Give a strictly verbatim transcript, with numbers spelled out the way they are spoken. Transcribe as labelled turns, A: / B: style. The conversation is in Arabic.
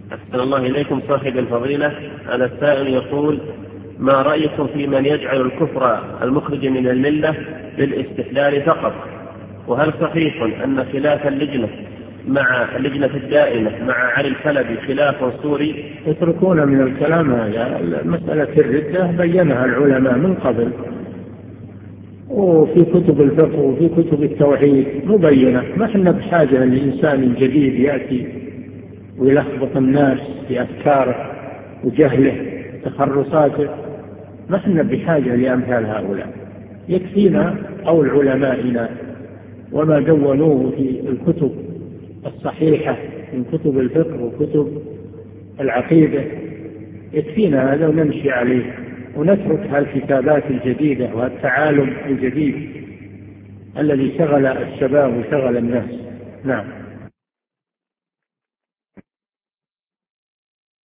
A: أحسن الله إليكم صاحب الفضيلة. هذا السائل يقول: ما رأيكم في من يجعل الكفر المخرج من الملة للاستحلال فقط؟ وهل صحيح أن خلاف اللجنة مع اللجنة الدائمة مع علي الحلبي خلاف صوري؟
B: يتركون من الكلام هذا. مسألة الردة بينها العلماء من قبل، وفي كتب الفقه وفي كتب التوحيد مبينة. ما احنا بحاجة لإنسان جديد يأتي ويلخبط الناس بأفكاره وجهله وتخرصاته. ما احنا بحاجة لأمثال هؤلاء. يكفينا قول علمائنا وما دونوه في الكتب الصحيحة من كتب الفقه وكتب العقيدة. يكفينا هذا ونمشي عليه ونترك هالكتابات الجديدة والتعالم الجديد الذي شغل الشباب وشغل الناس. نعم.